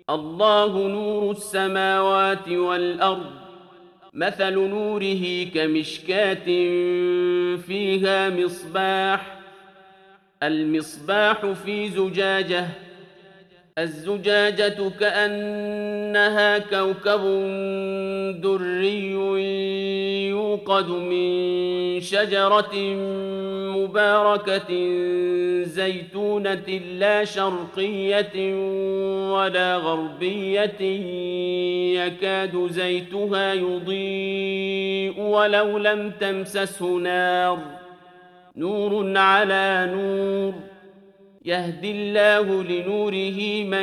الله نور السماوات والأرض مثل نوره كمشكاة فيها مصباح المصباح في زجاجة الزجاجة كأنها كوكب دري يوقد من شجرة مباركة زيتونة لا شرقية ولا غربية يكاد زيتها يضيء ولو لم تمسسه نار نور على نور يهدي الله لنوره من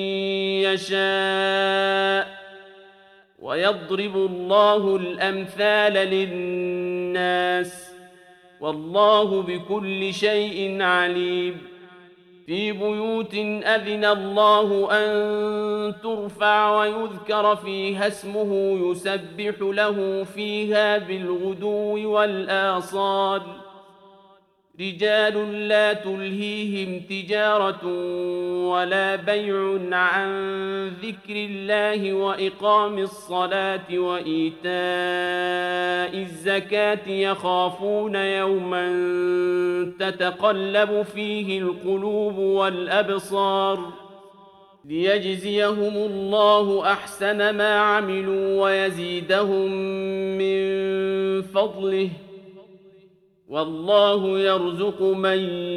يشاء ويضرب الله الأمثال للناس والله بكل شيء عليم في بيوت أذن الله أن ترفع ويذكر فيها اسمه يسبح له فيها بالغدو والآصال رجال لا تلهيهم تجارة ولا بيع عن ذكر الله وإقام الصلاة وإيتاء الزكاة يخافون يوما تتقلب فيه القلوب والأبصار ليجزيهم الله أحسن ما عملوا ويزيدهم من فضله والله يرزق من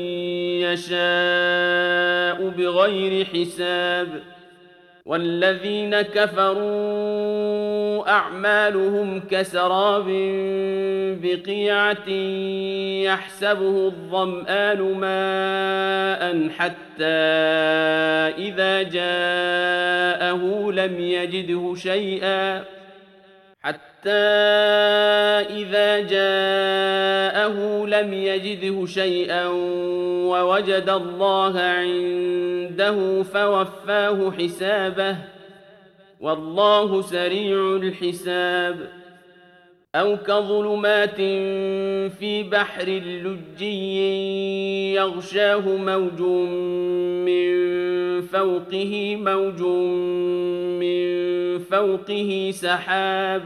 يشاء بغير حساب والذين كفروا أعمالهم كسراب بقيعة يحسبه الظمآن ماء حتى إذا جاءه لم يجده شيئا ووجد الله عنده فوفاه حسابه والله سريع الحساب أو كظلمات في بحر لجي يغشاه موج من فوقه سحاب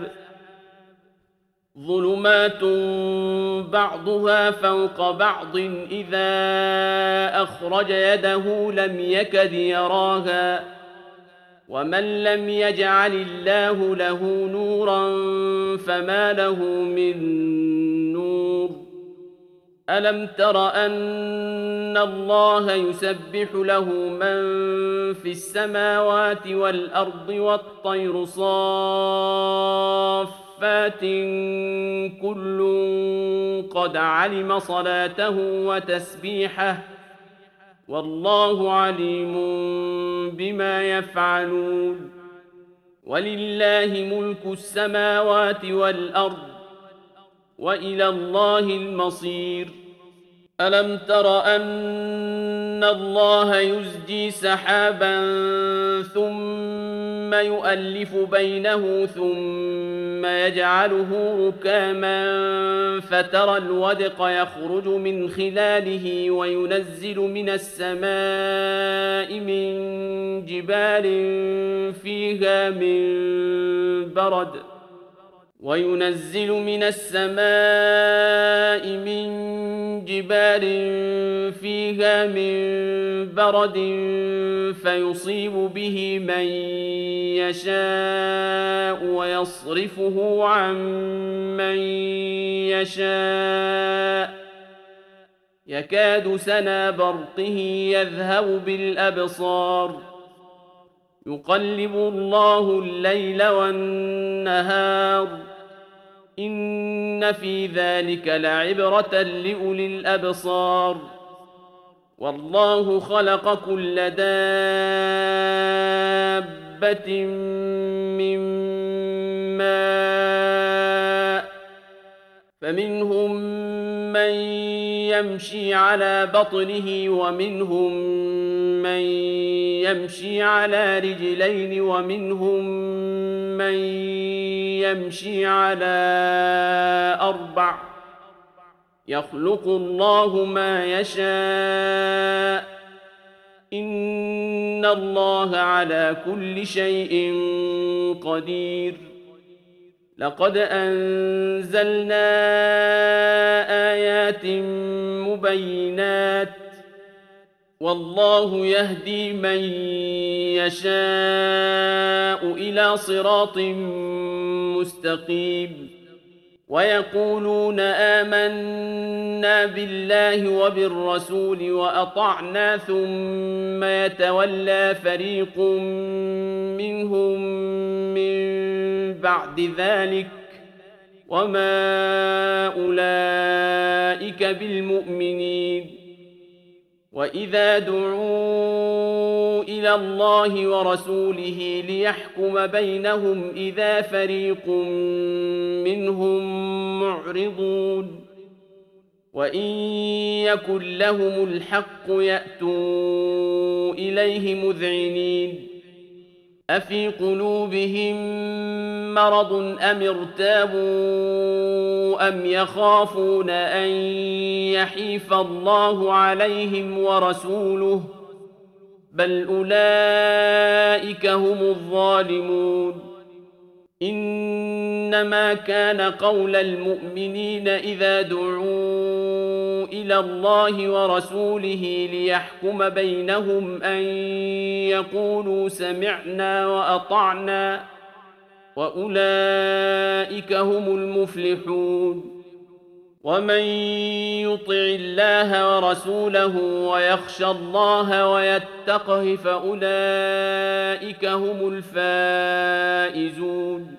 ظلمات بعضها فوق بعض إذا أخرج يده لم يكد يراها ومن لم يجعل الله له نورا فما له من نور ألم تر أن الله يسبح له من في السماوات والأرض والطير صافات كل قد علم صلاته وتسبيحه والله عليم بما يفعلون ولله ملك السماوات والأرض وإلى الله المصير ألم تر أن الله يزجي سحابا ثم يؤلف بينه ثم يجعله ركاما فترى الودق يخرج من خلاله وينزل من السماء من جبال فيها من برد فيصيب به من يشاء ويصرفه عن من يشاء يكاد سنا برقه يذهب بالأبصار يقلب الله الليل والنهار إن في ذلك لعبرة لأولي الأبصار والله خلق كل دابة من ماء فمنهم من يمشي على بطنه ومنهم من يمشي على رجلين ومنهم من يمشي على أربع يخلق الله ما يشاء إن الله على كل شيء قدير. لقد أنزلنا آيات مبينات والله يهدي من يشاء إلى صراط مستقيم. ويقولون آمنا بالله وبالرسول وأطعنا ثم يتولى فريق منهم من بعد ذلك وما أولئك بالمؤمنين. وإذا دعوا إلى الله ورسوله ليحكم بينهم إذا فريق منهم معرضون. وإن يكن لهم الحق يأتوا إليه مذعنين. أفي قلوبهم مرض أم ارتابوا أم يخافون أن يحيف الله عليهم ورسوله بل أولئك هم الظالمون. إنما كان قول المؤمنين إذا دعوا إلى الله ورسوله ليحكم بينهم أن يقولوا سمعنا وأطعنا وأولئك هم المفلحون. ومن يطع الله ورسوله ويخشى الله ويتقه فأولئك هم الفائزون.